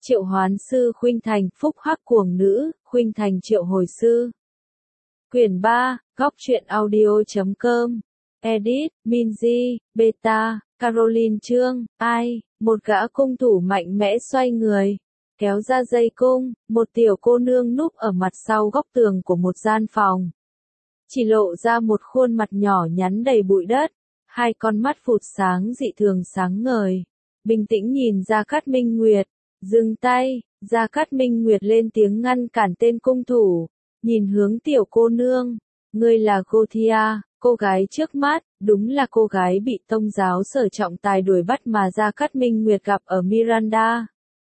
Triệu hoán sư khuynh thành, phúc hắc cuồng nữ, khuynh thành triệu hồi sư. Quyển 3, góc truyện audio.com. Edit, Minzy, Beta, Caroline Trương, ai, một gã cung thủ mạnh mẽ xoay người, kéo ra dây cung, một tiểu cô nương núp ở mặt sau góc tường của một gian phòng. Chỉ lộ ra một khuôn mặt nhỏ nhắn đầy bụi đất, hai con mắt phụt sáng dị thường sáng ngời. Bình tĩnh nhìn Gia Cát Minh Nguyệt, dừng tay, Gia Cát Minh Nguyệt lên tiếng ngăn cản tên cung thủ, nhìn hướng tiểu cô nương, ngươi là Gothia, cô gái trước mắt, đúng là cô gái bị tông giáo Sở Trọng Tài đuổi bắt mà Gia Cát Minh Nguyệt gặp ở Miranda.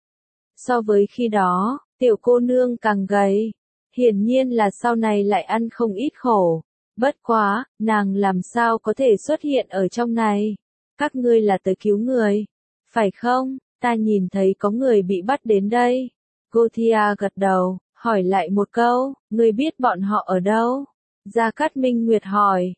So với khi đó, tiểu cô nương càng gầy, hiển nhiên là sau này lại ăn không ít khổ. Bất quá, nàng làm sao có thể xuất hiện ở trong này? Các ngươi là tới cứu người, phải không? Ta nhìn thấy có người bị bắt đến đây. Gothia gật đầu, hỏi lại một câu, ngươi biết bọn họ ở đâu? Gia Cát Minh Nguyệt hỏi,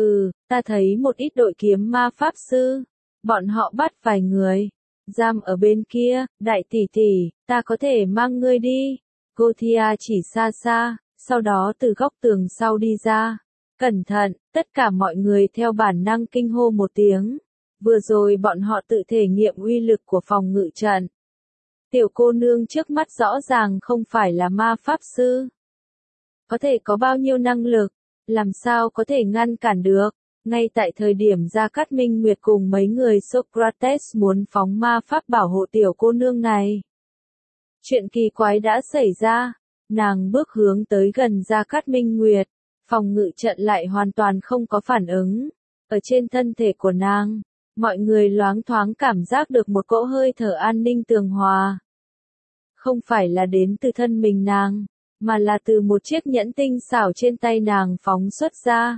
ta thấy một ít đội kiếm ma pháp sư. Bọn họ bắt vài người, giam ở bên kia, đại tỷ tỷ, ta có thể mang ngươi đi. Gothia chỉ xa xa, sau đó từ góc tường sau đi ra. Cẩn thận, tất cả mọi người theo bản năng kinh hô một tiếng. Vừa rồi bọn họ tự thể nghiệm uy lực của phòng ngự trận. Tiểu cô nương trước mắt rõ ràng không phải là ma pháp sư. Có thể có bao nhiêu năng lực, làm sao có thể ngăn cản được. Ngay tại thời điểm Gia Cát Minh Nguyệt cùng mấy người Socrates muốn phóng ma pháp bảo hộ tiểu cô nương này. Chuyện kỳ quái đã xảy ra, nàng bước hướng tới gần Gia Cát Minh Nguyệt, phòng ngự trận lại hoàn toàn không có phản ứng. Ở trên thân thể của nàng, mọi người loáng thoáng cảm giác được một cỗ hơi thở an ninh tường hòa. Không phải là đến từ thân mình nàng, mà là từ một chiếc nhẫn tinh xảo trên tay nàng phóng xuất ra.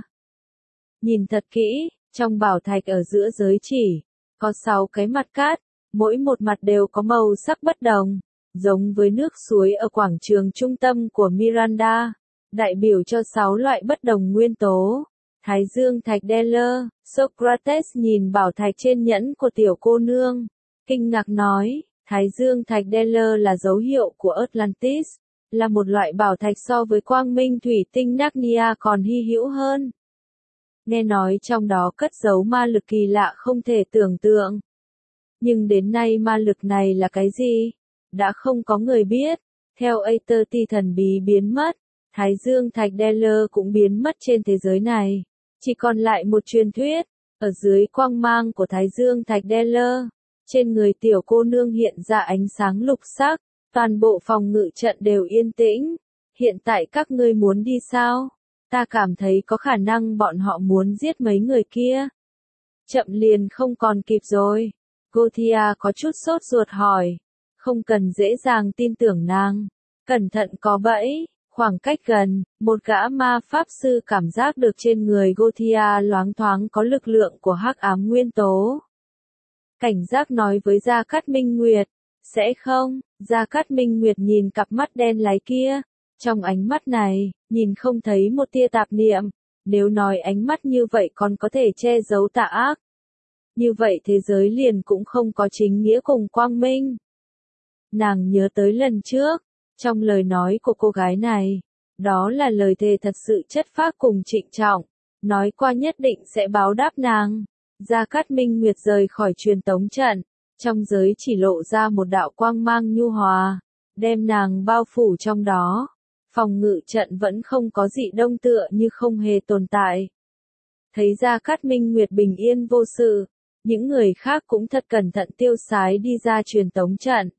Nhìn thật kỹ, trong bảo thạch ở giữa giới chỉ, có 6 cái mặt cát, mỗi một mặt đều có màu sắc bất đồng, giống với nước suối ở quảng trường trung tâm của Miranda, đại biểu cho 6 loại bất đồng nguyên tố. Thái dương thạch Deller, Socrates nhìn bảo thạch trên nhẫn của tiểu cô nương, kinh ngạc nói, Thái dương thạch Deller là dấu hiệu của Atlantis, là một loại bảo thạch so với quang minh thủy tinh Narnia còn hy hữu hơn. Nghe nói trong đó cất giấu ma lực kỳ lạ không thể tưởng tượng. Nhưng đến nay ma lực này là cái gì? Đã không có người biết. Theo Aether thần bí biến mất, Thái dương thạch Deller cũng biến mất trên thế giới này. Chỉ còn lại một truyền thuyết, ở dưới quang mang của Thái dương thạch Deller, trên người tiểu cô nương hiện ra ánh sáng lục sắc, toàn bộ phòng ngự trận đều yên tĩnh. Hiện tại các ngươi muốn đi sao? Ta cảm thấy có khả năng bọn họ muốn giết mấy người kia. Chậm liền không còn kịp rồi. Gothia có chút sốt ruột hỏi. Không cần dễ dàng tin tưởng nàng. Cẩn thận có bẫy. Khoảng cách gần, một gã ma pháp sư cảm giác được trên người Gothia loáng thoáng có lực lượng của hắc ám nguyên tố. Cảnh giác nói với Gia Cát Minh Nguyệt. Sẽ không, Gia Cát Minh Nguyệt nhìn cặp mắt đen láy kia. Trong ánh mắt này, nhìn không thấy một tia tạp niệm. Nếu nói ánh mắt như vậy còn có thể che giấu tà ác. Như vậy thế giới liền cũng không có chính nghĩa cùng quang minh. Nàng nhớ tới lần trước, trong lời nói của cô gái này, đó là lời thề thật sự chất phác cùng trịnh trọng, nói qua nhất định sẽ báo đáp nàng. Gia Cát Minh Nguyệt rời khỏi truyền tống trận, trong giới chỉ lộ ra một đạo quang mang nhu hòa, đem nàng bao phủ trong đó. Phòng ngự trận vẫn không có gì đông tựa như không hề tồn tại. Thấy Gia Cát Minh Nguyệt bình yên vô sự, những người khác cũng thật cẩn thận tiêu sái đi ra truyền tống trận.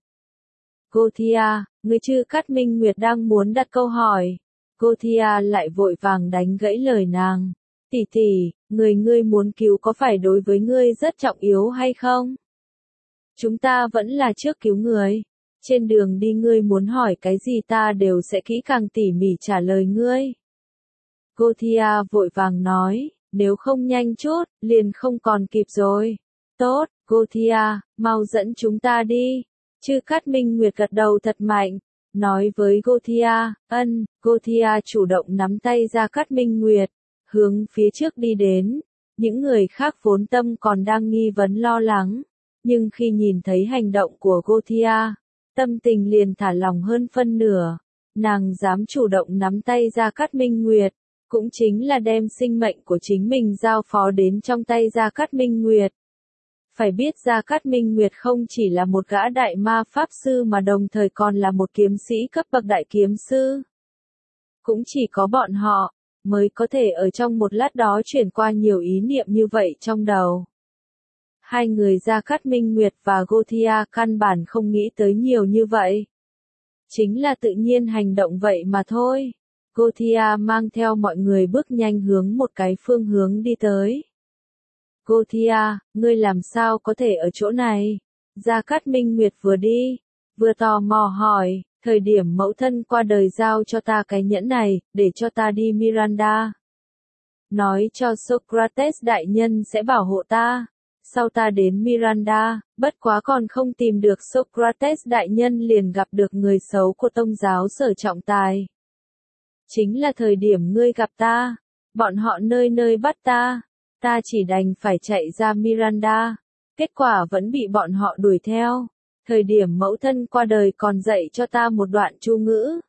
Gothia, người chư Cát Minh Nguyệt đang muốn đặt câu hỏi. Gothia lại vội vàng đánh gãy lời nàng. Tỷ tỷ, ngươi muốn cứu có phải đối với ngươi rất trọng yếu hay không? Chúng ta vẫn là trước cứu người. Trên đường đi ngươi muốn hỏi cái gì ta đều sẽ kỹ càng tỉ mỉ trả lời ngươi. Gothia vội vàng nói, nếu không nhanh chút, liền không còn kịp rồi. Tốt, Gothia, mau dẫn chúng ta đi. Chư Cát Minh Nguyệt gật đầu thật mạnh, nói với Gothia, Gothia chủ động nắm tay Gia Cát Minh Nguyệt, hướng phía trước đi đến. Những người khác vốn tâm còn đang nghi vấn lo lắng, nhưng khi nhìn thấy hành động của Gothia, tâm tình liền thả lỏng hơn phân nửa. Nàng dám chủ động nắm tay Gia Cát Minh Nguyệt, cũng chính là đem sinh mệnh của chính mình giao phó đến trong tay Gia Cát Minh Nguyệt. Phải biết Gia Cát Minh Nguyệt không chỉ là một gã đại ma pháp sư mà đồng thời còn là một kiếm sĩ cấp bậc đại kiếm sư. Cũng chỉ có bọn họ mới có thể ở trong một lát đó chuyển qua nhiều ý niệm như vậy trong đầu. Hai người Gia Cát Minh Nguyệt và Gothia căn bản không nghĩ tới nhiều như vậy. Chính là tự nhiên hành động vậy mà thôi. Gothia mang theo mọi người bước nhanh hướng một cái phương hướng đi tới. Gothia, ngươi làm sao có thể ở chỗ này? Gia Cát Minh Nguyệt vừa đi, vừa tò mò hỏi, thời điểm mẫu thân qua đời giao cho ta cái nhẫn này, để cho ta đi Miranda. Nói cho Socrates đại nhân sẽ bảo hộ ta. Sau ta đến Miranda, bất quá còn không tìm được Socrates đại nhân liền gặp được người xấu của tông giáo Sở Trọng Tài. Chính là thời điểm ngươi gặp ta, bọn họ nơi nơi bắt ta chỉ đành phải chạy ra Miranda, kết quả vẫn bị bọn họ đuổi theo. Thời điểm mẫu thân qua đời còn dạy cho ta một đoạn chú ngữ.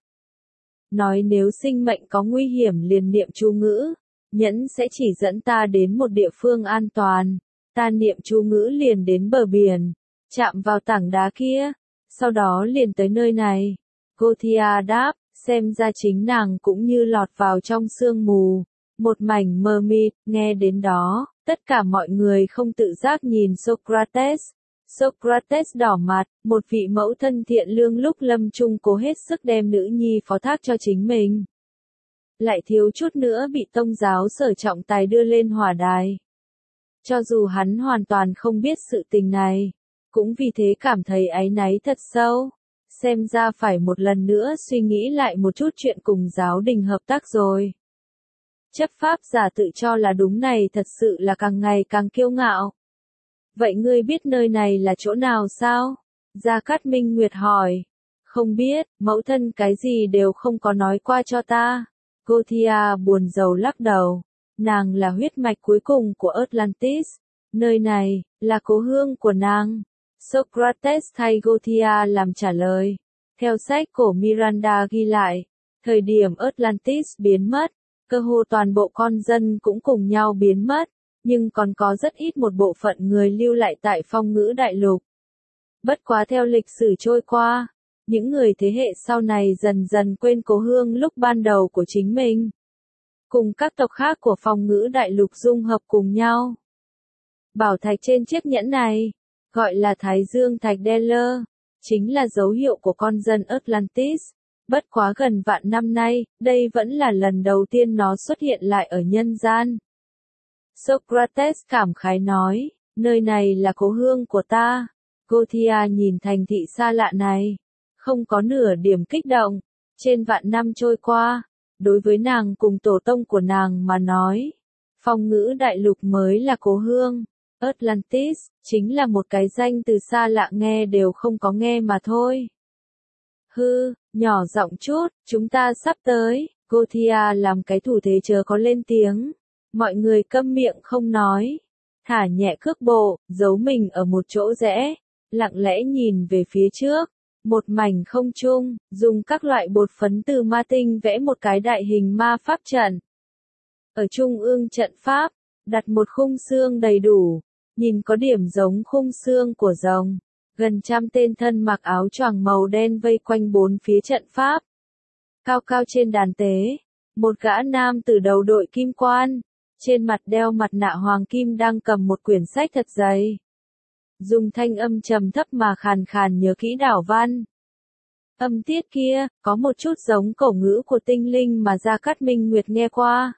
Nói nếu sinh mệnh có nguy hiểm liền niệm chú ngữ, nhẫn sẽ chỉ dẫn ta đến một địa phương an toàn. Ta niệm chú ngữ liền đến bờ biển, chạm vào tảng đá kia, sau đó liền tới nơi này. Gothia đáp, xem ra chính nàng cũng như lọt vào trong sương mù, một mảnh mờ mịt. Nghe đến đó, tất cả mọi người không tự giác nhìn Socrates. Socrates đỏ mặt, một vị mẫu thân thiện lương lúc lâm chung cố hết sức đem nữ nhi phó thác cho chính mình. Lại thiếu chút nữa bị tông giáo Sở Trọng Tài đưa lên hỏa đài. Cho dù hắn hoàn toàn không biết sự tình này, cũng vì thế cảm thấy áy náy thật sâu. Xem ra phải một lần nữa suy nghĩ lại một chút chuyện cùng giáo đình hợp tác rồi. Chấp pháp giả tự cho là đúng này thật sự là càng ngày càng kiêu ngạo. Vậy ngươi biết nơi này là chỗ nào sao? Gia Cát Minh Nguyệt hỏi. Không biết, mẫu thân cái gì đều không có nói qua cho ta. Gothia buồn rầu lắc đầu. Nàng là huyết mạch cuối cùng của Atlantis. Nơi này, là cố hương của nàng. Socrates thay Gothia làm trả lời. Theo sách cổ Miranda ghi lại, thời điểm Atlantis biến mất, cơ hồ toàn bộ con dân cũng cùng nhau biến mất, nhưng còn có rất ít một bộ phận người lưu lại tại Phong Ngữ Đại Lục. Bất quá theo lịch sử trôi qua, những người thế hệ sau này dần dần quên cố hương lúc ban đầu của chính mình. Cùng các tộc khác của Phong Ngữ Đại Lục dung hợp cùng nhau. Bảo thạch trên chiếc nhẫn này, gọi là Thái Dương Thạch Deller, chính là dấu hiệu của con dân Atlantis. Bất quá gần vạn năm nay, đây vẫn là lần đầu tiên nó xuất hiện lại ở nhân gian. Socrates cảm khái nói, nơi này là cố hương của ta. Gothia nhìn thành thị xa lạ này, không có nửa điểm kích động. Trên vạn năm trôi qua, đối với nàng cùng tổ tông của nàng mà nói, Phong Ngữ Đại Lục mới là cố hương. Atlantis, chính là một cái danh từ xa lạ nghe đều không có nghe mà thôi. Hư, nhỏ giọng chút, chúng ta sắp tới. Gothia làm cái thủ thế chớ có lên tiếng. Mọi người câm miệng không nói. Thả nhẹ cước bộ, giấu mình ở một chỗ rẽ. Lặng lẽ nhìn về phía trước. Một mảnh không trung, dùng các loại bột phấn từ ma tinh vẽ một cái đại hình ma pháp trận. Ở trung ương trận pháp, đặt một khung xương đầy đủ. Nhìn có điểm giống khung xương của rồng. Gần trăm tên thân mặc áo choàng màu đen vây quanh bốn phía trận pháp. Cao cao trên đàn tế, một gã nam từ đầu đội kim quan, trên mặt đeo mặt nạ hoàng kim đang cầm một quyển sách thật dày. Dùng thanh âm trầm thấp mà khàn khàn nhớ kỹ đảo văn. Âm tiết kia, có một chút giống cổ ngữ của tinh linh mà Gia Cát Minh Nguyệt nghe qua.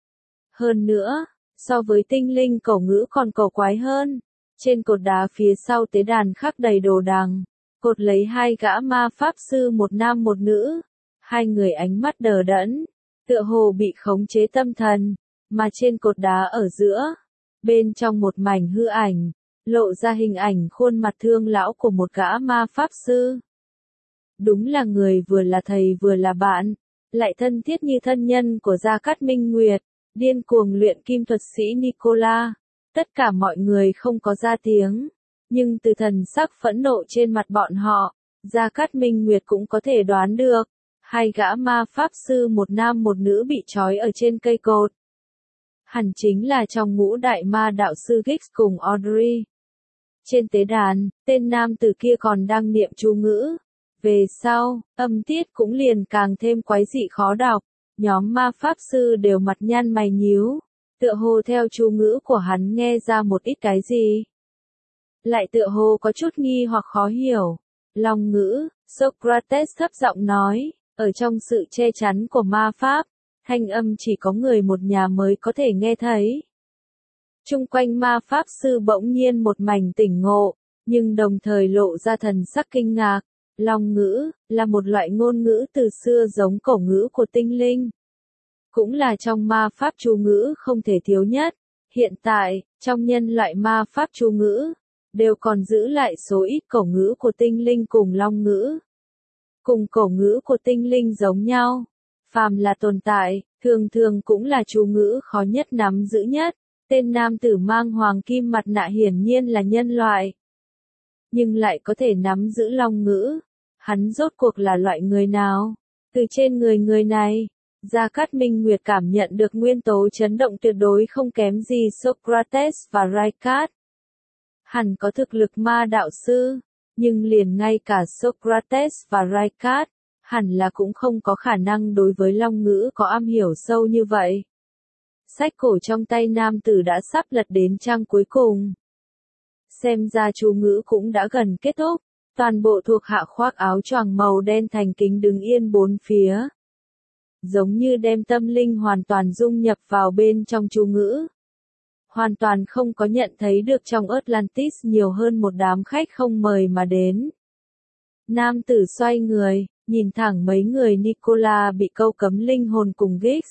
Hơn nữa, so với tinh linh cổ ngữ còn cổ quái hơn. Trên cột đá phía sau tế đàn khắc đầy đồ đằng, cột lấy hai gã ma pháp sư một nam một nữ. Hai người ánh mắt đờ đẫn, tựa hồ bị khống chế tâm thần, mà trên cột đá ở giữa, bên trong một mảnh hư ảnh, lộ ra hình ảnh khuôn mặt thương lão của một gã ma pháp sư. Đúng là người vừa là thầy vừa là bạn, lại thân thiết như thân nhân của Gia Cát Minh Nguyệt, điên cuồng luyện kim thuật sĩ Nicola. Tất cả mọi người không có ra tiếng, nhưng từ thần sắc phẫn nộ trên mặt bọn họ, Gia Cát Minh Nguyệt cũng có thể đoán được, hai gã ma pháp sư một nam một nữ bị trói ở trên cây cột. Hẳn chính là trong ngũ đại ma đạo sư Giggs cùng Audrey. Trên tế đàn, tên nam tử kia còn đang niệm chú ngữ. Về sau, âm tiết cũng liền càng thêm quái dị khó đọc. Nhóm ma pháp sư đều mặt nhăn mày nhíu. Tựa hồ theo chú ngữ của hắn nghe ra một ít cái gì. Lại tựa hồ có chút nghi hoặc khó hiểu. Long ngữ, Socrates thấp giọng nói, ở trong sự che chắn của ma pháp, thanh âm chỉ có người một nhà mới có thể nghe thấy. Chung quanh ma pháp sư bỗng nhiên một mảnh tỉnh ngộ, nhưng đồng thời lộ ra thần sắc kinh ngạc. Long ngữ, là một loại ngôn ngữ từ xưa giống cổ ngữ của tinh linh. Cũng là trong ma pháp chú ngữ không thể thiếu nhất. Hiện tại, trong nhân loại ma pháp chú ngữ, đều còn giữ lại số ít cổ ngữ của tinh linh cùng long ngữ. Cùng cổ ngữ của tinh linh giống nhau. Phàm là tồn tại, thường thường cũng là chú ngữ khó nhất nắm giữ nhất. Tên nam tử mang hoàng kim mặt nạ hiển nhiên là nhân loại. Nhưng lại có thể nắm giữ long ngữ. Hắn rốt cuộc là loại người nào? Từ trên người này, Gia Cát Minh Nguyệt cảm nhận được nguyên tố chấn động tuyệt đối không kém gì Socrates và Raikat. Hẳn có thực lực ma đạo sư, nhưng liền ngay cả Socrates và Raikat, hẳn là cũng không có khả năng đối với long ngữ có am hiểu sâu như vậy. Sách cổ trong tay nam tử đã sắp lật đến trang cuối cùng. Xem ra chú ngữ cũng đã gần kết thúc, toàn bộ thuộc hạ khoác áo choàng màu đen thành kính đứng yên bốn phía. Giống như đem tâm linh hoàn toàn dung nhập vào bên trong chú ngữ. Hoàn toàn không có nhận thấy được trong Atlantis nhiều hơn một đám khách không mời mà đến. Nam tử xoay người, nhìn thẳng mấy người Nicola bị câu cấm linh hồn cùng Giggs.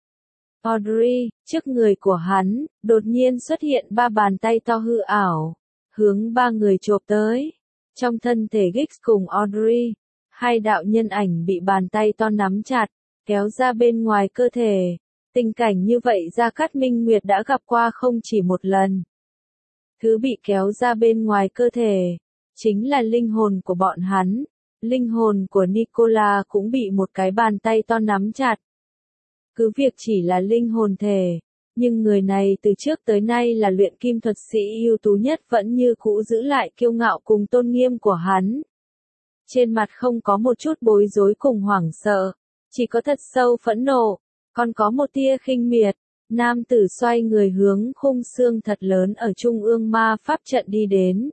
Audrey, trước người của hắn, đột nhiên xuất hiện ba bàn tay to hư ảo, hướng ba người chộp tới. Trong thân thể Giggs cùng Audrey, hai đạo nhân ảnh bị bàn tay to nắm chặt, kéo ra bên ngoài cơ thể. Tình cảnh như vậy Gia Cát Minh Nguyệt đã gặp qua không chỉ một lần. Thứ bị kéo ra bên ngoài cơ thể, chính là linh hồn của bọn hắn. Linh hồn của Nicola cũng bị một cái bàn tay to nắm chặt. Cứ việc chỉ là linh hồn thể, nhưng người này từ trước tới nay là luyện kim thuật sĩ ưu tú nhất vẫn như cũ giữ lại kiêu ngạo cùng tôn nghiêm của hắn. Trên mặt không có một chút bối rối cùng hoảng sợ, chỉ có thật sâu phẫn nộ, còn có một tia khinh miệt. Nam tử xoay người hướng khung xương thật lớn ở trung ương ma pháp trận đi đến.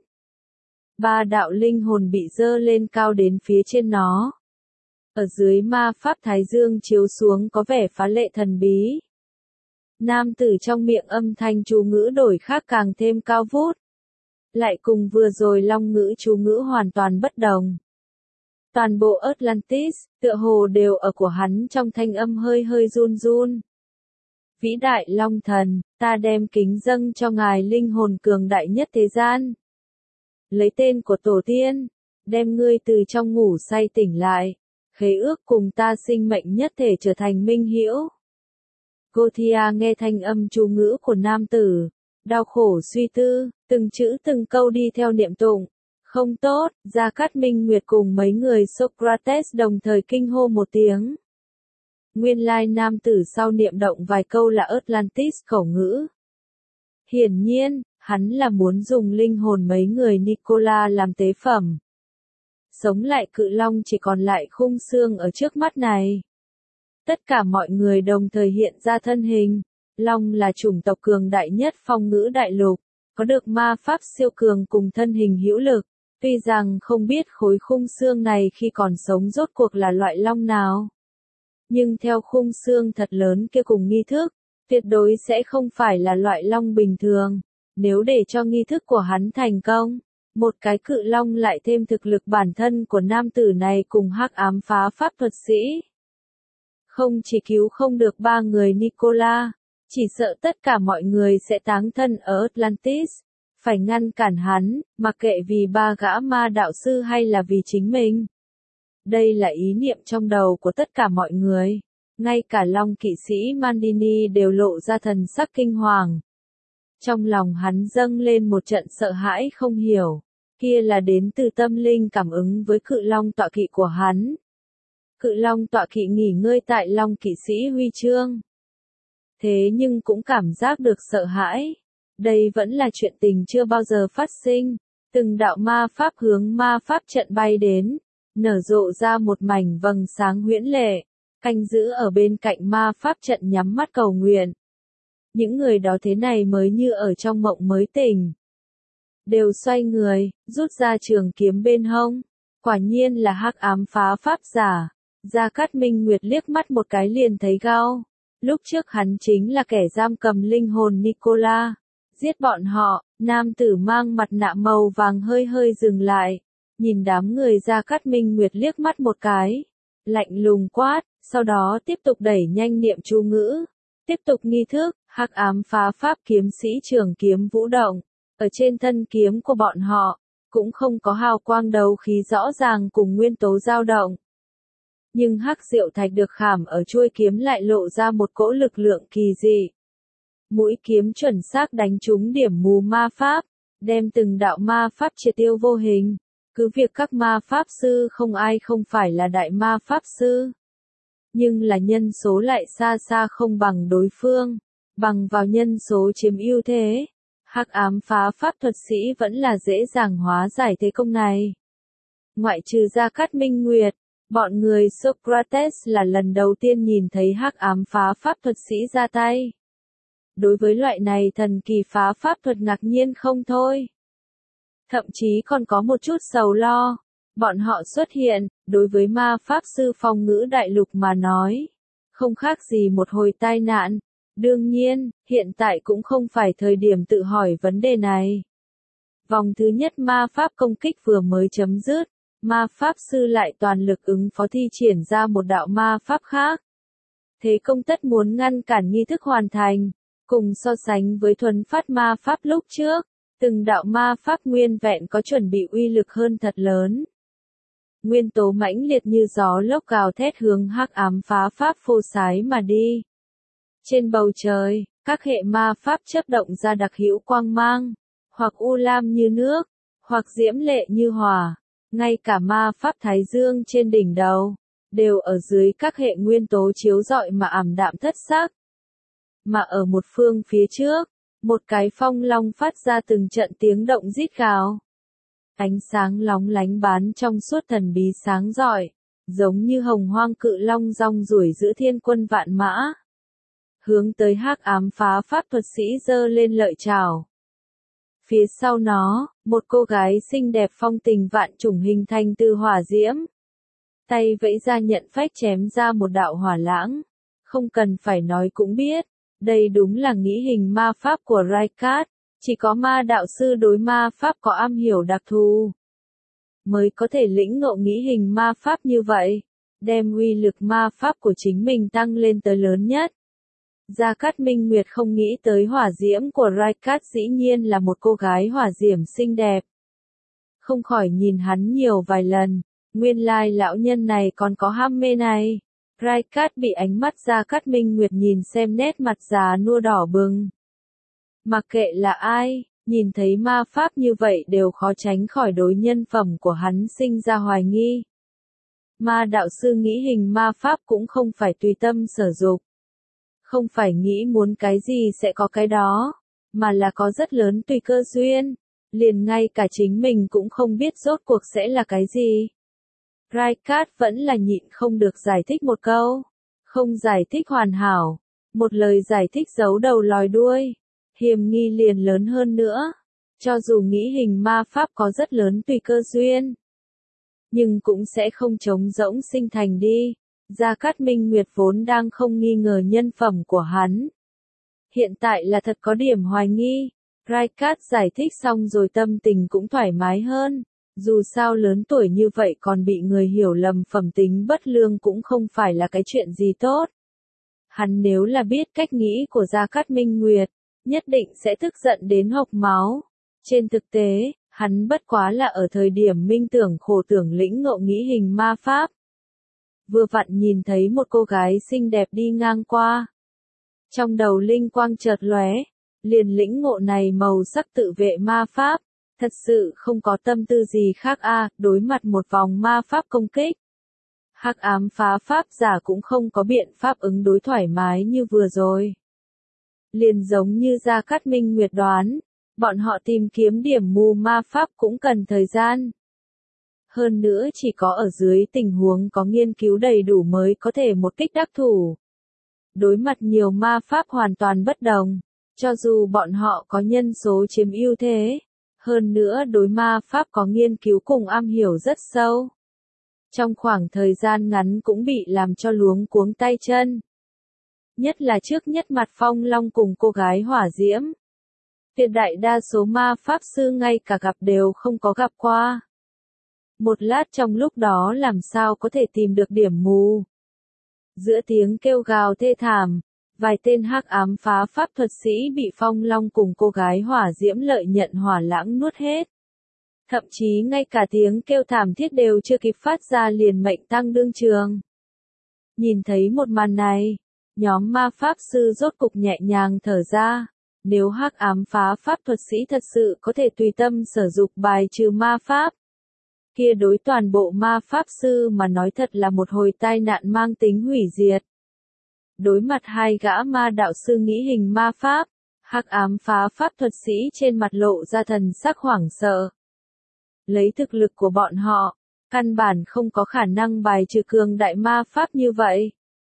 Ba đạo linh hồn bị dơ lên cao đến phía trên nó. Ở dưới ma pháp thái dương chiếu xuống có vẻ phá lệ thần bí. Nam tử trong miệng âm thanh chú ngữ đổi khác càng thêm cao vút. Lại cùng vừa rồi long ngữ chú ngữ hoàn toàn bất đồng. Toàn bộ Atlantis, tựa hồ đều ở của hắn trong thanh âm hơi hơi run run. Vĩ đại Long Thần, ta đem kính dâng cho ngài linh hồn cường đại nhất thế gian. Lấy tên của tổ tiên, đem ngươi từ trong ngủ say tỉnh lại, khế ước cùng ta sinh mệnh nhất thể trở thành minh hữu. Gothia nghe thanh âm chú ngữ của nam tử, đau khổ suy tư, từng chữ từng câu đi theo niệm tụng. Không tốt, Gia Cát Minh Nguyệt cùng mấy người Socrates đồng thời kinh hô một tiếng. Nguyên lai nam tử sau niệm động vài câu là Atlantis khẩu ngữ. Hiển nhiên, hắn là muốn dùng linh hồn mấy người Nicola làm tế phẩm. Sống lại cự long chỉ còn lại khung xương ở trước mắt này. Tất cả mọi người đồng thời hiện ra thân hình. Long là chủng tộc cường đại nhất phong ngữ đại lục, có được ma pháp siêu cường cùng thân hình hữu lực. Tuy rằng không biết khối khung xương này khi còn sống rốt cuộc là loại long nào. Nhưng theo khung xương thật lớn kia cùng nghi thức, tuyệt đối sẽ không phải là loại long bình thường. Nếu để cho nghi thức của hắn thành công, một cái cự long lại thêm thực lực bản thân của nam tử này cùng hắc ám phá pháp thuật sĩ. Không chỉ cứu không được ba người Nicola, chỉ sợ tất cả mọi người sẽ táng thân ở Atlantis. Phải ngăn cản hắn, mặc kệ vì ba gã ma đạo sư hay là vì chính mình. Đây là ý niệm trong đầu của tất cả mọi người. Ngay cả Long kỵ sĩ Mandini đều lộ ra thần sắc kinh hoàng. Trong lòng hắn dâng lên một trận sợ hãi không hiểu. kia là đến từ tâm linh cảm ứng với cự long tọa kỵ của hắn. Cự long tọa kỵ nghỉ ngơi tại Long Kỵ Sĩ Huy Chương. Thế nhưng cũng cảm giác được sợ hãi. Đây vẫn là chuyện tình chưa bao giờ phát sinh. Từng đạo ma pháp hướng ma pháp trận bay đến, nở rộ ra một mảnh vầng sáng huyễn lệ, canh giữ ở bên cạnh ma pháp trận nhắm mắt cầu nguyện. Những người đó thế này mới như ở trong mộng mới tỉnh. Đều xoay người, rút ra trường kiếm bên hông. Quả nhiên là hắc ám phá pháp giả. Gia Cát Minh Nguyệt liếc mắt một cái liền thấy Gao. Lúc trước hắn chính là kẻ giam cầm linh hồn Nicola. Giết bọn họ, nam tử mang mặt nạ màu vàng hơi hơi dừng lại. Nhìn đám người Gia Cát Minh Nguyệt liếc mắt một cái. Lạnh lùng quát, sau đó tiếp tục đẩy nhanh niệm chú ngữ. Tiếp tục nghi thức, hắc ám phá pháp kiếm sĩ trường kiếm vũ động. Ở trên thân kiếm của bọn họ, cũng không có hào quang đấu khí rõ ràng cùng nguyên tố dao động. Nhưng hắc diệu thạch được khảm ở chuôi kiếm lại lộ ra một cỗ lực lượng kỳ dị. Mũi kiếm chuẩn xác đánh trúng điểm mù ma pháp, đem từng đạo ma pháp triệt tiêu vô hình. Cứ việc các ma pháp sư không ai không phải là đại ma pháp sư. Nhưng là nhân số lại xa xa không bằng đối phương. Bằng vào nhân số chiếm ưu thế, hắc ám phá pháp thuật sĩ vẫn là dễ dàng hóa giải thế công này. Ngoại trừ Gia Cát Minh Nguyệt, bọn người Socrates là lần đầu tiên nhìn thấy hắc ám phá pháp thuật sĩ ra tay. Đối với loại này thần kỳ phá pháp thuật ngạc nhiên không thôi. Thậm chí còn có một chút sầu lo. Bọn họ xuất hiện, đối với ma pháp sư phong ngữ đại lục mà nói. Không khác gì một hồi tai nạn. Đương nhiên, hiện tại cũng không phải thời điểm tự hỏi vấn đề này. Vòng thứ nhất ma pháp công kích vừa mới chấm dứt. Ma pháp sư lại toàn lực ứng phó thi triển ra một đạo ma pháp khác. Thế công tất muốn ngăn cản nghi thức hoàn thành. Cùng so sánh với thuần phát ma pháp lúc trước, từng đạo ma pháp nguyên vẹn có chuẩn bị uy lực hơn thật lớn. Nguyên tố mãnh liệt như gió lốc gào thét hướng hắc ám phá pháp phô sái mà đi. Trên bầu trời, các hệ ma pháp chớp động ra đặc hữu quang mang, hoặc u lam như nước, hoặc diễm lệ như hỏa. Ngay cả ma pháp thái dương trên đỉnh đầu, đều ở dưới các hệ nguyên tố chiếu rọi mà ảm đạm thất sắc. Mà ở một phương phía trước, một cái phong long phát ra từng trận tiếng động rít gào. Ánh sáng lóng lánh bán trong suốt thần bí sáng rọi, giống như hồng hoang cự long rong ruổi giữa thiên quân vạn mã. Hướng tới hắc ám phá pháp thuật sĩ giơ lên lợi chảo. Phía sau nó, một cô gái xinh đẹp phong tình vạn trùng hình thành từ hỏa diễm. Tay vẫy ra nhận phách chém ra một đạo hỏa lãng. Không cần phải nói cũng biết, đây đúng là nghĩ hình ma pháp của Raikat. Chỉ có ma đạo sư đối ma pháp có am hiểu đặc thù, mới có thể lĩnh ngộ nghĩ hình ma pháp như vậy, đem uy lực ma pháp của chính mình tăng lên tới lớn nhất. Gia Cát Minh Nguyệt không nghĩ tới hỏa diễm của Raikat dĩ nhiên là một cô gái hỏa diễm xinh đẹp. Không khỏi nhìn hắn nhiều vài lần, nguyên lai lão nhân này còn có ham mê này. Raikat bị ánh mắt Gia Cát Minh Nguyệt nhìn xem nét mặt già nua đỏ bừng. Mặc kệ là ai, nhìn thấy ma pháp như vậy đều khó tránh khỏi đối nhân phẩm của hắn sinh ra hoài nghi. Ma đạo sư nghĩ hình ma pháp cũng không phải tùy tâm sở dục. Không phải nghĩ muốn cái gì sẽ có cái đó, mà là có rất lớn tùy cơ duyên. Liền ngay cả chính mình cũng không biết rốt cuộc sẽ là cái gì. Raikat vẫn là nhịn không được giải thích một câu. Không giải thích hoàn hảo. Một lời giải thích giấu đầu lòi đuôi. Hiểm nghi liền lớn hơn nữa. Cho dù nghĩ hình ma pháp có rất lớn tùy cơ duyên, nhưng cũng sẽ không trống rỗng sinh thành đi. Gia Cát Minh Nguyệt vốn đang không nghi ngờ nhân phẩm của hắn. Hiện tại là thật có điểm hoài nghi. Raikat giải thích xong rồi tâm tình cũng thoải mái hơn. Dù sao lớn tuổi như vậy còn bị người hiểu lầm phẩm tính bất lương cũng không phải là cái chuyện gì tốt. Hắn nếu là biết cách nghĩ của Gia Cát Minh Nguyệt, nhất định sẽ tức giận đến hộc máu. Trên thực tế, hắn bất quá là ở thời điểm minh tưởng khổ tưởng lĩnh ngộ nghĩ hình ma pháp. Vừa vặn nhìn thấy một cô gái xinh đẹp đi ngang qua. Trong đầu linh quang chợt lóe, liền lĩnh ngộ này màu sắc tự vệ ma pháp, Thật sự không có tâm tư gì khác đối mặt một vòng ma pháp công kích. Hắc ám phá pháp giả cũng không có biện pháp ứng đối thoải mái như vừa rồi. Liền giống như Gia Cát Minh Nguyệt đoán, bọn họ tìm kiếm điểm mù ma pháp cũng cần thời gian. Hơn nữa chỉ có ở dưới tình huống có nghiên cứu đầy đủ mới có thể một kích đắc thủ. Đối mặt nhiều ma pháp hoàn toàn bất đồng, cho dù bọn họ có nhân số chiếm ưu thế, hơn nữa đối ma pháp có nghiên cứu cùng am hiểu rất sâu. Trong khoảng thời gian ngắn cũng bị làm cho luống cuống tay chân. Nhất là trước nhất mặt Phong Long cùng cô gái hỏa diễm. Tuyệt đại đa số ma pháp sư ngay cả gặp đều không có gặp qua. Một lát trong lúc đó làm sao có thể tìm được điểm mù. Giữa tiếng kêu gào thê thảm, vài tên hắc ám phá pháp thuật sĩ bị Phong Long cùng cô gái hỏa diễm lợi nhận hỏa lãng nuốt hết. Thậm chí ngay cả tiếng kêu thảm thiết đều chưa kịp phát ra liền mệnh tang đương trường. Nhìn thấy một màn này, nhóm ma pháp sư rốt cục nhẹ nhàng thở ra. Nếu hắc ám phá pháp thuật sĩ thật sự có thể tùy tâm sử dụng bài trừ ma pháp, kia đối toàn bộ ma pháp sư mà nói thật là một hồi tai nạn mang tính hủy diệt. Đối mặt hai gã ma đạo sư nghĩ hình ma pháp, hắc ám phá pháp thuật sĩ trên mặt lộ ra thần sắc hoảng sợ. Lấy thực lực của bọn họ, căn bản không có khả năng bài trừ cường đại ma pháp như vậy.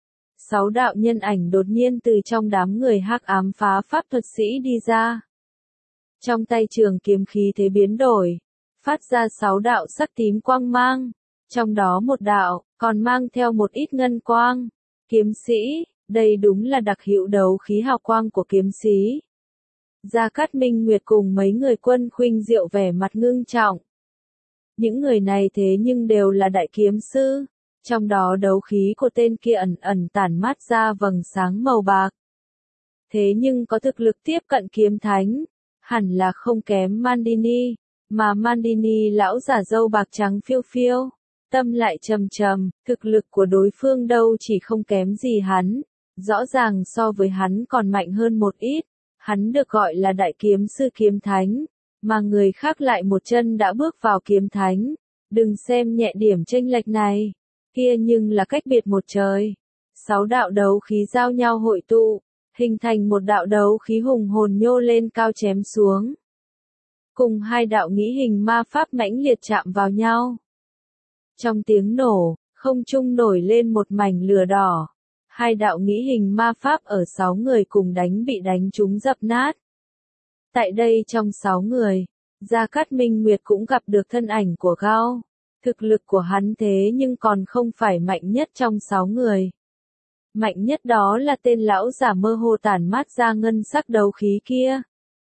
6 đạo nhân ảnh đột nhiên từ trong đám người hắc ám phá pháp thuật sĩ đi ra. Trong tay trường kiếm khí thế biến đổi, phát ra 6 đạo sắc tím quang mang, trong đó một đạo còn mang theo một ít ngân quang. Kiếm sĩ, đây đúng là đặc hiệu đấu khí hào quang của kiếm sĩ. Gia Cát Minh Nguyệt cùng mấy người Quân Khuynh Diệu vẻ mặt ngưng trọng. Những người này thế nhưng đều là đại kiếm sư, trong đó đấu khí của tên kia ẩn ẩn tản mát ra vầng sáng màu bạc. Thế nhưng có thực lực tiếp cận kiếm thánh, hẳn là không kém Mandini, mà Mandini lão giả râu bạc trắng phiêu phiêu, tâm lại trầm trầm, thực lực của đối phương đâu chỉ không kém gì hắn, rõ ràng so với hắn còn mạnh hơn một ít, hắn được gọi là đại kiếm sư kiếm thánh, mà người khác lại một chân đã bước vào kiếm thánh, đừng xem nhẹ điểm chênh lệch này, kia nhưng là cách biệt một trời. 6 đạo đấu khí giao nhau hội tụ, hình thành một đạo đấu khí hùng hồn nhô lên cao chém xuống. Cùng hai đạo nghĩ hình ma pháp mãnh liệt chạm vào nhau. Trong tiếng nổ, không trung nổi lên một mảnh lửa đỏ. Hai đạo nghĩ hình ma pháp ở 6 người cùng bị đánh trúng dập nát. Tại đây trong 6 người, Gia Cát Minh Nguyệt cũng gặp được thân ảnh của Gao. Thực lực của hắn thế nhưng còn không phải mạnh nhất trong 6 người. Mạnh nhất đó là tên lão giả mơ hồ tản mát ra ngân sắc đấu khí kia.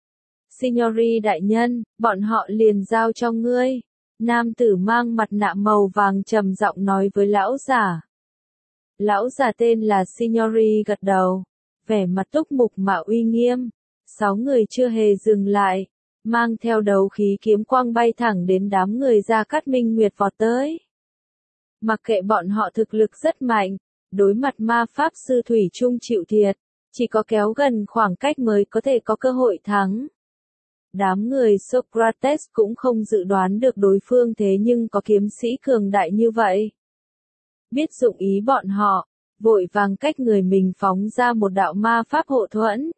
Signori đại nhân, bọn họ liền giao cho ngươi. Nam tử mang mặt nạ màu vàng trầm giọng nói với lão giả. Lão giả tên là Signori gật đầu, vẻ mặt túc mục mà uy nghiêm. 6 người chưa hề dừng lại, mang theo đấu khí kiếm quang bay thẳng đến đám người Gia Cát Minh Nguyệt vọt tới. Mặc kệ bọn họ thực lực rất mạnh, đối mặt ma pháp sư thủy chung chịu thiệt, chỉ có kéo gần khoảng cách mới có thể có cơ hội thắng. Đám người Socrates cũng không dự đoán được đối phương thế nhưng có kiếm sĩ cường đại như vậy. Biết dụng ý bọn họ, vội vàng cách người mình phóng ra một đạo ma pháp hộ thuẫn.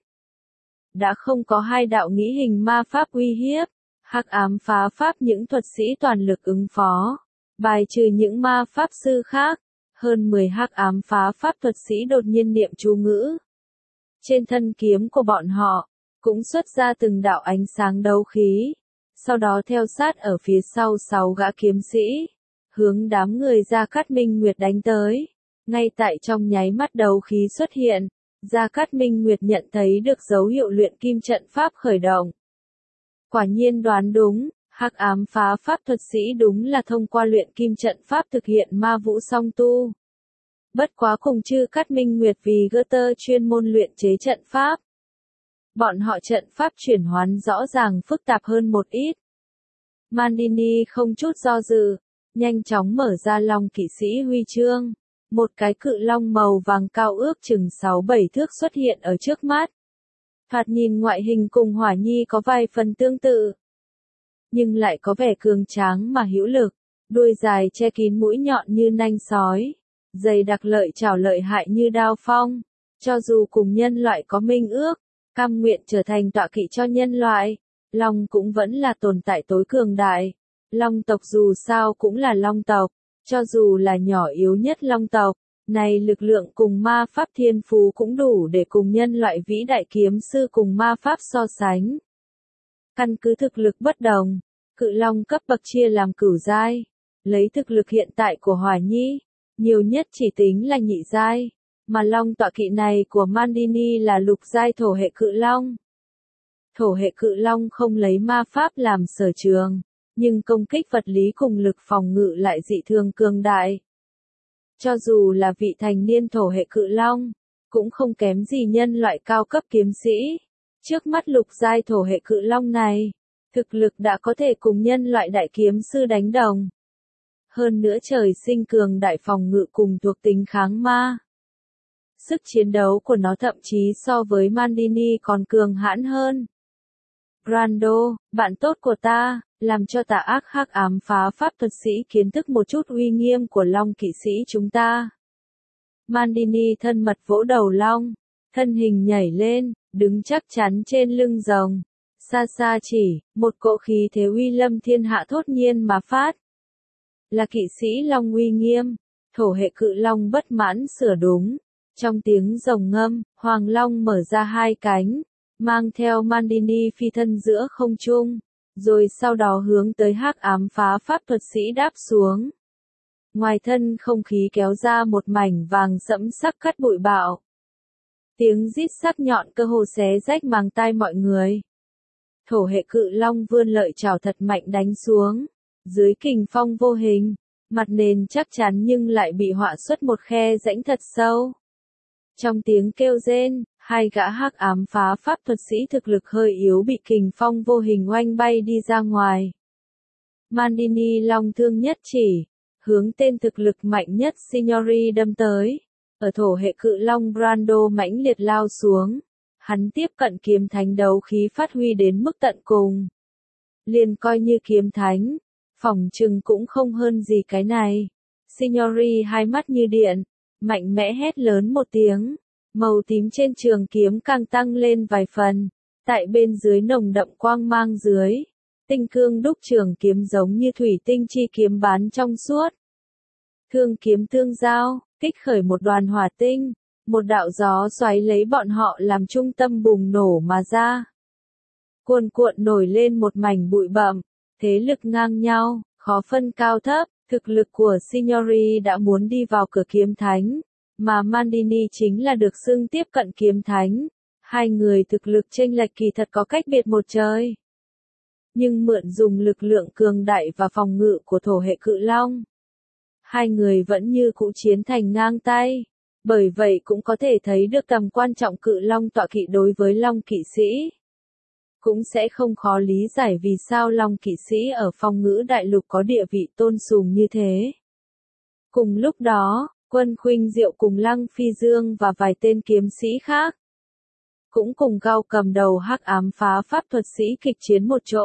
Đã không có hai đạo nghĩ hình ma pháp uy hiếp, hắc ám phá pháp những thuật sĩ toàn lực ứng phó, bài trừ những ma pháp sư khác, hơn 10 hắc ám phá pháp thuật sĩ đột nhiên niệm chú ngữ. Trên thân kiếm của bọn họ, cũng xuất ra từng đạo ánh sáng đấu khí, sau đó theo sát ở phía sau 6 gã kiếm sĩ, hướng đám người Gia Cát Minh Nguyệt đánh tới. Ngay tại trong nháy mắt đấu khí xuất hiện, Gia Cát Minh Nguyệt nhận thấy được dấu hiệu luyện kim trận pháp khởi động. Quả nhiên đoán đúng, hắc ám phá pháp thuật sĩ đúng là thông qua luyện kim trận pháp thực hiện ma vũ song tu. Bất quá cùng chư Cát Minh Nguyệt vì Goethe chuyên môn luyện chế trận pháp. Bọn họ trận pháp chuyển hoán rõ ràng phức tạp hơn một ít. Mandini không chút do dự, nhanh chóng mở ra Long kỵ sĩ huy chương. Một cái cự long màu vàng cao ước chừng 6-7 thước xuất hiện ở trước mắt. Thoạt nhìn ngoại hình cùng Hỏa Nhi có vài phần tương tự. nhưng lại có vẻ cường tráng mà hữu lực, đuôi dài che kín mũi nhọn như nanh sói, dày đặc lợi chảo lợi hại như đao phong. Cho dù cùng nhân loại có minh ước, cam nguyện trở thành tọa kỵ cho nhân loại, Long cũng vẫn là tồn tại tối cường đại. Long tộc dù sao cũng là Long tộc, cho dù là nhỏ yếu nhất Long tộc, này lực lượng cùng ma pháp thiên phú cũng đủ để cùng nhân loại vĩ đại kiếm sư cùng ma pháp so sánh. Căn cứ thực lực bất đồng, cự long cấp bậc chia làm cửu giai, lấy thực lực hiện tại của Hỏa Nhi, nhiều nhất chỉ tính là nhị giai, mà long tọa kỵ này của Mandini là lục giai thổ hệ cự long. Thổ hệ cự long không lấy ma pháp làm sở trường, nhưng công kích vật lý cùng lực phòng ngự lại dị thường cường đại. Cho dù là vị thành niên thổ hệ cự long, cũng không kém gì nhân loại cao cấp kiếm sĩ. Trước mắt lục giai thổ hệ cự long này, thực lực đã có thể cùng nhân loại đại kiếm sư đánh đồng. Hơn nữa trời sinh cường đại phòng ngự cùng thuộc tính kháng ma. Sức chiến đấu của nó thậm chí so với Mandini còn cường hãn hơn. Brando, bạn tốt của ta, làm cho tà ác hắc ám phá pháp thuật sĩ kiến thức một chút uy nghiêm của long kỵ sĩ chúng ta. Mandini thân mật vỗ đầu long, thân hình nhảy lên, đứng chắc chắn trên lưng rồng. Xa xa chỉ, một cỗ khí thế uy lâm thiên hạ thốt nhiên mà phát. Là kỵ sĩ long uy nghiêm, thổ hệ cự long bất mãn sửa đúng. Trong tiếng rồng ngâm, hoàng long mở ra hai cánh, mang theo Mandini phi thân giữa không trung, rồi sau đó hướng tới hắc ám phá pháp thuật sĩ đáp xuống. Ngoài thân không khí kéo ra một mảnh vàng sẫm sắc cắt bụi bạo. Tiếng rít sắc nhọn cơ hồ xé rách màng tai mọi người. Thổ hệ cự long vươn lợi chảo thật mạnh đánh xuống. Dưới kình phong vô hình, mặt nền chắc chắn nhưng lại bị họa xuất một khe rãnh thật sâu. Trong tiếng kêu rên, hai gã hắc ám phá pháp thuật sĩ thực lực hơi yếu bị kình phong vô hình oanh bay đi ra ngoài. Mandini long thương nhất chỉ, hướng tên thực lực mạnh nhất Signori đâm tới. Ở thổ hệ cự long Brando mãnh liệt lao xuống. Hắn tiếp cận kiếm thánh đấu khí phát huy đến mức tận cùng. Liền coi như kiếm thánh, phỏng chừng cũng không hơn gì cái này. Signori hai mắt như điện, mạnh mẽ hét lớn một tiếng. Màu tím trên trường kiếm càng tăng lên vài phần. Tại bên dưới nồng đậm quang mang dưới, tinh cương đúc trường kiếm giống như thủy tinh chi kiếm bán trong suốt. Thương kiếm tương giao, kích khởi một đoàn hỏa tinh, một đạo gió xoáy lấy bọn họ làm trung tâm bùng nổ mà ra. Cuồn cuộn nổi lên một mảnh bụi bặm, thế lực ngang nhau, khó phân cao thấp, thực lực của Signori đã muốn đi vào cửa kiếm thánh, mà Mandini chính là được xưng tiếp cận kiếm thánh. Hai người thực lực chênh lệch kỳ thật có cách biệt một trời. Nhưng mượn dùng lực lượng cường đại và phòng ngự của thổ hệ cự long, hai người vẫn như cũ chiến thành ngang tay. Bởi vậy cũng có thể thấy được tầm quan trọng cự long tọa kỵ đối với long kỵ sĩ. Cũng sẽ không khó lý giải vì sao long kỵ sĩ ở phong ngữ đại lục có địa vị tôn sùng như thế. Cùng lúc đó, Quân Khuynh Diệu cùng Lăng Phi Dương và vài tên kiếm sĩ khác cũng cùng Gao cầm đầu hắc ám phá pháp thuật sĩ kịch chiến một chỗ.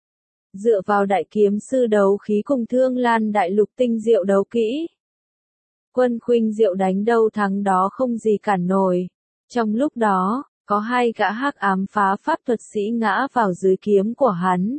Dựa vào đại kiếm sư đấu khí cùng Thương Lan đại lục tinh diệu đấu kỹ, Quân Khuynh Diệu đánh đâu thắng đó không gì cản nổi. Trong lúc đó, có hai gã hắc ám phá pháp thuật sĩ ngã vào dưới kiếm của hắn.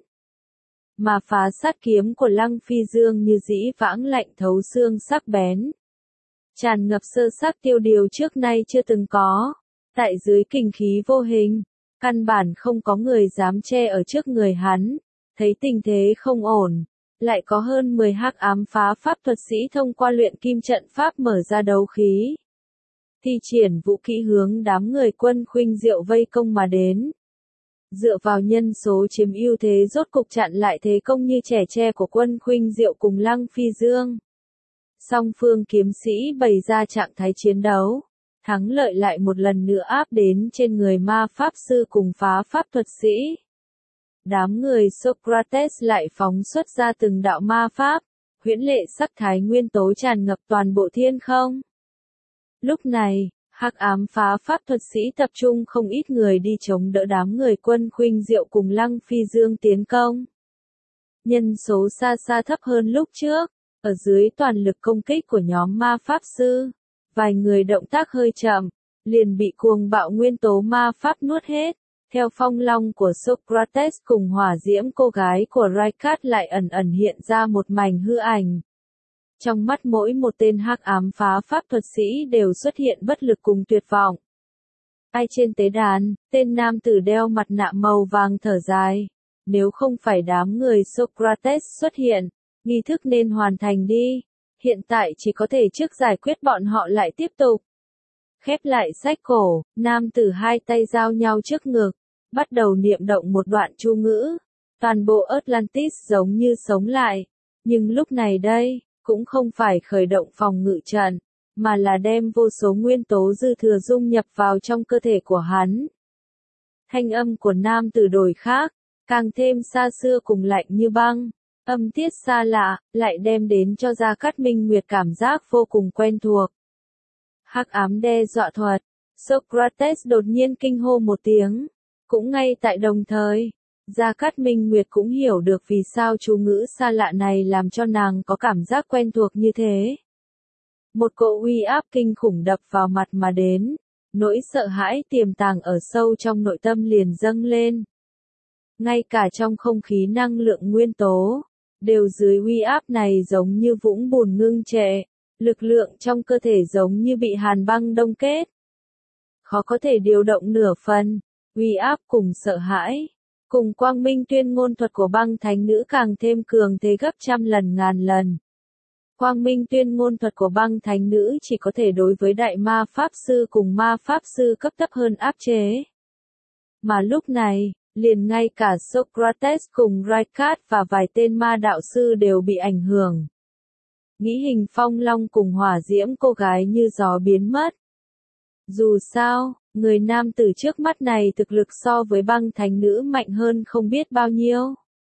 Mà phá sát kiếm của Lăng Phi Dương như dĩ vãng lạnh thấu xương sắc bén. Tràn ngập sơ sắc tiêu điều trước nay chưa từng có. Tại dưới kình khí vô hình, căn bản không có người dám che ở trước người hắn. Thấy tình thế không ổn, lại có hơn 10 hắc ám phá pháp thuật sĩ thông qua luyện kim trận pháp mở ra đấu khí. Thi triển vũ kỹ hướng đám người Quân Khuynh Diệu vây công mà đến. Dựa vào nhân số chiếm ưu thế rốt cục chặn lại thế công như trẻ tre của Quân Khuynh Diệu cùng Lăng Phi Dương. Song phương kiếm sĩ bày ra trạng thái chiến đấu, thắng lợi lại một lần nữa áp đến trên người ma pháp sư cùng phá pháp thuật sĩ. Đám người Socrates lại phóng xuất ra từng đạo ma pháp, huyễn lệ sắc thái nguyên tố tràn ngập toàn bộ thiên không. Lúc này, hắc ám phá pháp thuật sĩ tập trung không ít người đi chống đỡ đám người Quân Khuynh Diệu cùng Lăng Phi Dương tiến công. nhân số xa xa thấp hơn lúc trước, ở dưới toàn lực công kích của nhóm ma pháp sư. Vài người động tác hơi chậm, liền bị cuồng bạo nguyên tố ma pháp nuốt hết. Theo phong long của Socrates cùng hỏa diễm cô gái của Raikat lại ẩn ẩn hiện ra một mảnh hư ảnh. Trong mắt mỗi một tên hắc ám phá pháp thuật sĩ đều xuất hiện bất lực cùng tuyệt vọng. Ai trên tế đàn, tên nam tử đeo mặt nạ màu vàng thở dài. Nếu không phải đám người Socrates xuất hiện, nghi thức nên hoàn thành đi. Hiện tại chỉ có thể trước giải quyết bọn họ lại tiếp tục. Khép lại sách cổ, nam tử hai tay giao nhau trước ngực, bắt đầu niệm động một đoạn chú ngữ. Toàn bộ Atlantis giống như sống lại. Nhưng lúc này đây, cũng không phải khởi động phòng ngự trận, mà là đem vô số nguyên tố dư thừa dung nhập vào trong cơ thể của hắn. Thanh âm của nam tử đổi khác, càng thêm xa xưa cùng lạnh như băng. Âm tiết xa lạ, lại đem đến cho Gia Cát Minh Nguyệt cảm giác vô cùng quen thuộc. Hắc ám đe dọa thuật. Socrates đột nhiên kinh hô một tiếng. Cũng ngay tại đồng thời, Gia Cát Minh Nguyệt cũng hiểu được vì sao chú ngữ xa lạ này làm cho nàng có cảm giác quen thuộc như thế. Một cỗ uy áp kinh khủng đập vào mặt mà đến, nỗi sợ hãi tiềm tàng ở sâu trong nội tâm liền dâng lên. Ngay cả trong không khí năng lượng nguyên tố, đều dưới uy áp này giống như vũng bùn ngưng trệ, lực lượng trong cơ thể giống như bị hàn băng đông kết. Khó có thể điều động nửa phần, uy áp cùng sợ hãi, cùng quang minh tuyên ngôn thuật của băng thánh nữ càng thêm cường thế gấp trăm lần ngàn lần. Quang minh tuyên ngôn thuật của băng thánh nữ chỉ có thể đối với đại ma pháp sư cùng ma pháp sư cấp thấp hơn áp chế. Mà lúc này, liền ngay cả Socrates cùng Raikat và vài tên ma đạo sư đều bị ảnh hưởng. Nghĩ hình phong long cùng hỏa diễm cô gái như gió biến mất. Dù sao, người nam tử trước mắt này thực lực so với băng thánh nữ mạnh hơn không biết bao nhiêu.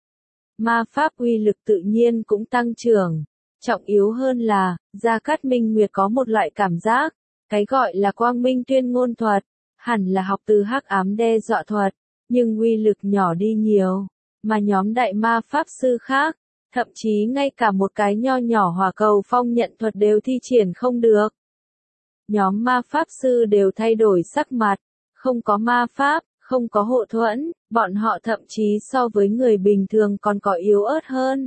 Ma pháp uy lực tự nhiên cũng tăng trưởng. Trọng yếu hơn là, Gia Cát Minh Nguyệt có một loại cảm giác, cái gọi là quang minh tuyên ngôn thuật, hẳn là học từ hắc ám đe dọa thuật, nhưng uy lực nhỏ đi nhiều, mà nhóm đại ma pháp sư khác, thậm chí ngay cả một cái nho nhỏ hỏa cầu phong nhận thuật đều thi triển không được. Nhóm ma pháp sư đều thay đổi sắc mặt, không có ma pháp, không có hộ thuẫn, bọn họ thậm chí so với người bình thường còn có yếu ớt hơn.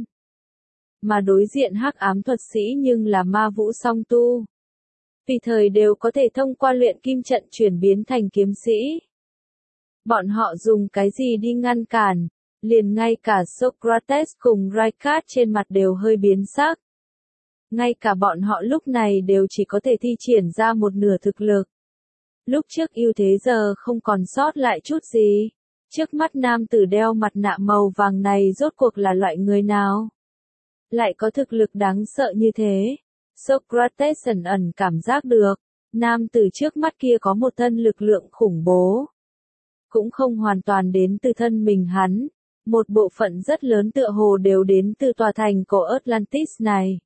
Mà đối diện hắc ám thuật sĩ nhưng là ma vũ song tu. Tùy thời đều có thể thông qua luyện kim trận chuyển biến thành kiếm sĩ. Bọn họ dùng cái gì đi ngăn cản, liền ngay cả Socrates cùng Raikat trên mặt đều hơi biến sắc. Ngay cả bọn họ lúc này đều chỉ có thể thi triển ra một nửa thực lực. Lúc trước ưu thế giờ không còn sót lại chút gì. Trước mắt nam tử đeo mặt nạ màu vàng này rốt cuộc là loại người nào? Lại có thực lực đáng sợ như thế. Socrates ẩn ẩn cảm giác được, nam tử trước mắt kia có một thân lực lượng khủng bố. Cũng không hoàn toàn đến từ thân mình hắn, một bộ phận rất lớn tựa hồ đều đến từ tòa thành cổ Atlantis này.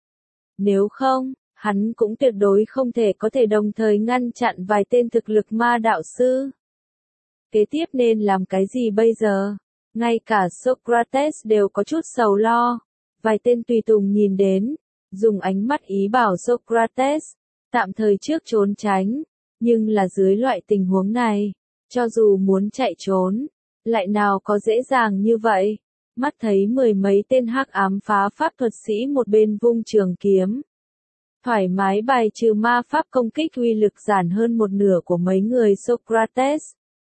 Nếu không, hắn cũng tuyệt đối không thể có thể đồng thời ngăn chặn vài tên thực lực ma đạo sư. Kế tiếp nên làm cái gì bây giờ? Ngay cả Socrates đều có chút sầu lo. Vài tên tùy tùng nhìn đến, dùng ánh mắt ý bảo Socrates, tạm thời trước trốn tránh, nhưng là dưới loại tình huống này, cho dù muốn chạy trốn, lại nào có dễ dàng như vậy. Mắt thấy mười mấy tên hắc ám phá pháp thuật sĩ một bên vung trường kiếm, thoải mái bài trừ ma pháp công kích uy lực giảm hơn một nửa của mấy người Socrates.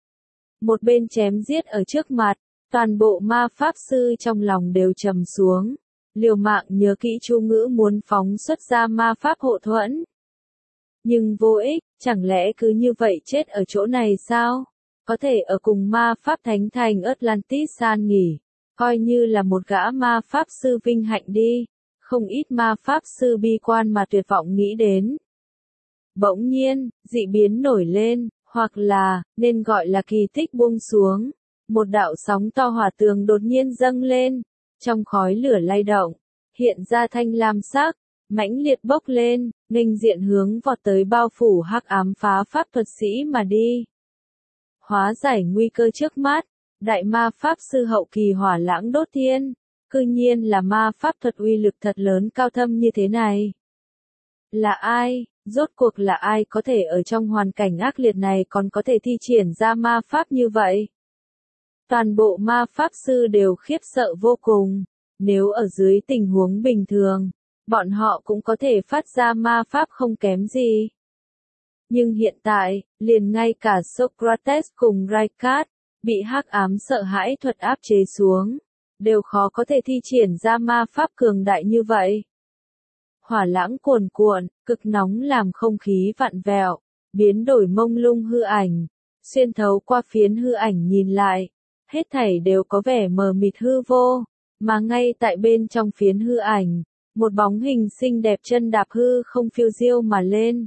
Một bên chém giết ở trước mặt, toàn bộ ma pháp sư trong lòng đều trầm xuống. Liều mạng nhớ kỹ chú ngữ muốn phóng xuất ra ma pháp hộ thuẫn. Nhưng vô ích, chẳng lẽ cứ như vậy chết ở chỗ này sao? Có thể ở cùng ma pháp thánh thành Atlantis san nghỉ, coi như là một gã ma pháp sư vinh hạnh đi. Không ít ma pháp sư bi quan mà tuyệt vọng nghĩ đến. Bỗng nhiên, dị biến nổi lên, hoặc là, nên gọi là kỳ tích buông xuống. Một đạo sóng to hỏa tường đột nhiên dâng lên. Trong khói lửa lay động, hiện ra thanh lam sắc, mãnh liệt bốc lên, nghênh diện hướng vọt tới bao phủ hắc ám phá pháp thuật sĩ mà đi. Hóa giải nguy cơ trước mắt, đại ma pháp sư hậu kỳ hỏa lãng đốt thiên, Cư nhiên là ma pháp thuật uy lực thật lớn cao thâm như thế này. Là ai? Rốt cuộc là ai có thể ở trong hoàn cảnh ác liệt này còn có thể thi triển ra ma pháp như vậy? Toàn bộ ma pháp sư đều khiếp sợ vô cùng. Nếu ở dưới tình huống bình thường, bọn họ cũng có thể phát ra ma pháp không kém gì. Nhưng hiện tại, liền ngay cả Socrates cùng Ricard, bị hắc ám sợ hãi thuật áp chế xuống, đều khó có thể thi triển ra ma pháp cường đại như vậy. Hỏa lãng cuồn cuộn, cực nóng làm không khí vặn vẹo, biến đổi mông lung hư ảnh, xuyên thấu qua phiến hư ảnh nhìn lại, hết thảy đều có vẻ mờ mịt hư vô, mà ngay tại bên trong phiến hư ảnh, một bóng hình xinh đẹp chân đạp hư không phiêu diêu mà lên.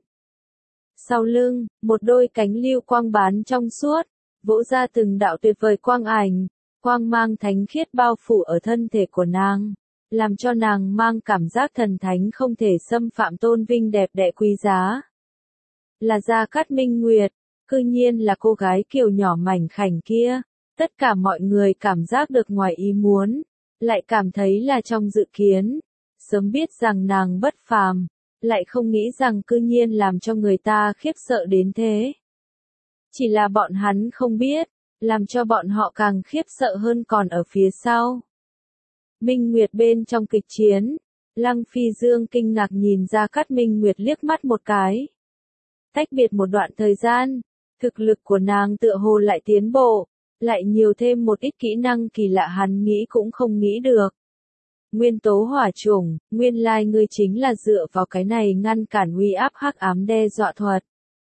Sau lưng, một đôi cánh lưu quang bán trong suốt, vỗ ra từng đạo tuyệt vời quang ảnh, quang mang thánh khiết bao phủ ở thân thể của nàng, làm cho nàng mang cảm giác thần thánh không thể xâm phạm tôn vinh đẹp đẽ quý giá. Là Gia Cát Minh Nguyệt, cư nhiên là cô gái kiều nhỏ mảnh khảnh kia, tất cả mọi người cảm giác được ngoài ý muốn, lại cảm thấy là trong dự kiến, sớm biết rằng nàng bất phàm, lại không nghĩ rằng cư nhiên làm cho người ta khiếp sợ đến thế. Chỉ là bọn hắn không biết, làm cho bọn họ càng khiếp sợ hơn còn ở phía sau. Minh Nguyệt bên trong kịch chiến, Lăng Phi Dương kinh ngạc nhìn Gia Cát Minh Nguyệt liếc mắt một cái. Tách biệt một đoạn thời gian, thực lực của nàng tựa hồ lại tiến bộ, lại nhiều thêm một ít kỹ năng kỳ lạ hắn nghĩ cũng không nghĩ được. Nguyên tố hỏa chủng, nguyên lai ngươi chính là dựa vào cái này ngăn cản uy áp hắc ám đe dọa thuật.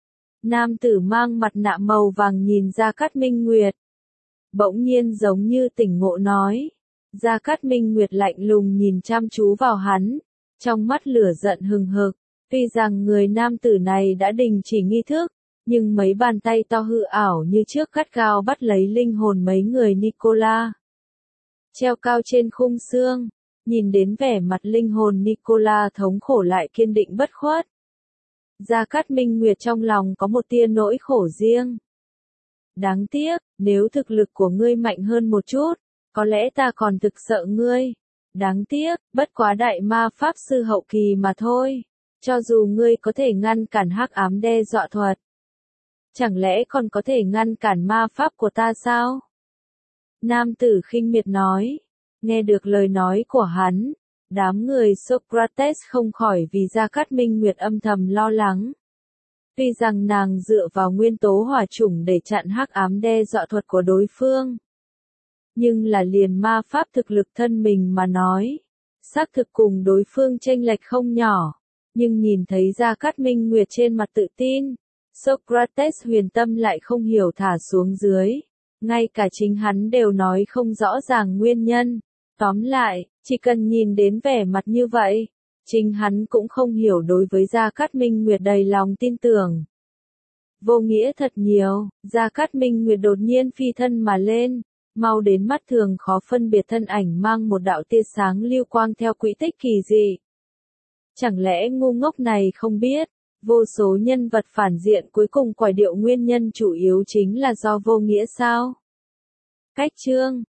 Nam tử mang mặt nạ màu vàng nhìn Gia Cát Minh Nguyệt. Bỗng nhiên giống như tỉnh ngộ nói. Gia Cát Minh Nguyệt lạnh lùng nhìn chăm chú vào hắn, trong mắt lửa giận hừng hực. Tuy rằng người nam tử này đã đình chỉ nghi thức, nhưng mấy bàn tay to hư ảo như trước gắt gao bắt lấy linh hồn mấy người Nicola. Treo cao trên khung xương, nhìn đến vẻ mặt linh hồn Nicola thống khổ lại kiên định bất khuất. Gia Cát Minh Nguyệt trong lòng có một tia nỗi khổ riêng. Đáng tiếc, nếu thực lực của ngươi mạnh hơn một chút, có lẽ ta còn thực sợ ngươi. Đáng tiếc, bất quá đại ma pháp sư hậu kỳ mà thôi. Cho dù ngươi có thể ngăn cản hắc ám đe dọa thuật, chẳng lẽ còn có thể ngăn cản ma pháp của ta sao? Nam tử khinh miệt nói. Nghe được lời nói của hắn, đám người Socrates không khỏi vì Gia Cát Minh Nguyệt âm thầm lo lắng. Tuy rằng nàng dựa vào nguyên tố hỏa chủng để chặn hắc ám đe dọa thuật của đối phương, nhưng là liền ma pháp thực lực thân mình mà nói, xác thực cùng đối phương chênh lệch không nhỏ. Nhưng nhìn thấy Gia Cát Minh Nguyệt trên mặt tự tin, Socrates huyền tâm lại không hiểu thả xuống dưới. Ngay cả chính hắn đều nói không rõ ràng nguyên nhân. Tóm lại, chỉ cần nhìn đến vẻ mặt như vậy, chính hắn cũng không hiểu đối với Gia Cát Minh Nguyệt đầy lòng tin tưởng. Vô nghĩa thật nhiều, Gia Cát Minh Nguyệt đột nhiên phi thân mà lên, mau đến mắt thường khó phân biệt thân ảnh mang một đạo tia sáng lưu quang theo quỹ tích kỳ dị. Chẳng lẽ ngu ngốc này không biết, vô số nhân vật phản diện cuối cùng quải điệu nguyên nhân chủ yếu chính là do vô nghĩa sao? Cách chương